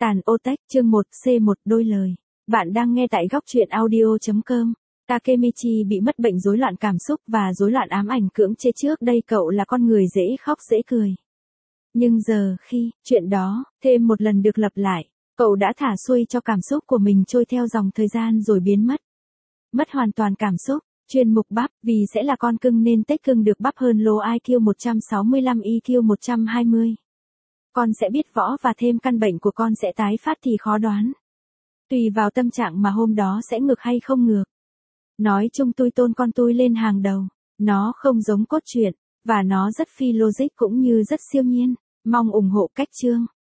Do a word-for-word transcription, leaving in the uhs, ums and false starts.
Tàn ô tách chương một C một đôi lời. Bạn đang nghe tại góc truyện audio chấm com. Takemichi bị mất bệnh rối loạn cảm xúc và rối loạn ám ảnh cưỡng chế. Trước đây cậu là con người dễ khóc dễ cười. Nhưng giờ khi chuyện đó thêm một lần được lặp lại, cậu đã thả xuôi cho cảm xúc của mình trôi theo dòng thời gian rồi biến mất. Mất hoàn toàn cảm xúc. Chuyên mục bắp, vì sẽ là con cưng nên tết cưng được bắp hơn lô i kiu một trăm sáu mươi lăm i kiu một trăm hai mươi. Con sẽ biết võ và thêm căn bệnh của con sẽ tái phát thì khó đoán. Tùy vào tâm trạng mà hôm đó sẽ ngược hay không ngược. Nói chung tôi tôn con tôi lên hàng đầu. Nó không giống cốt truyện, và nó rất phi logic cũng như rất siêu nhiên. Mong ủng hộ cách chương.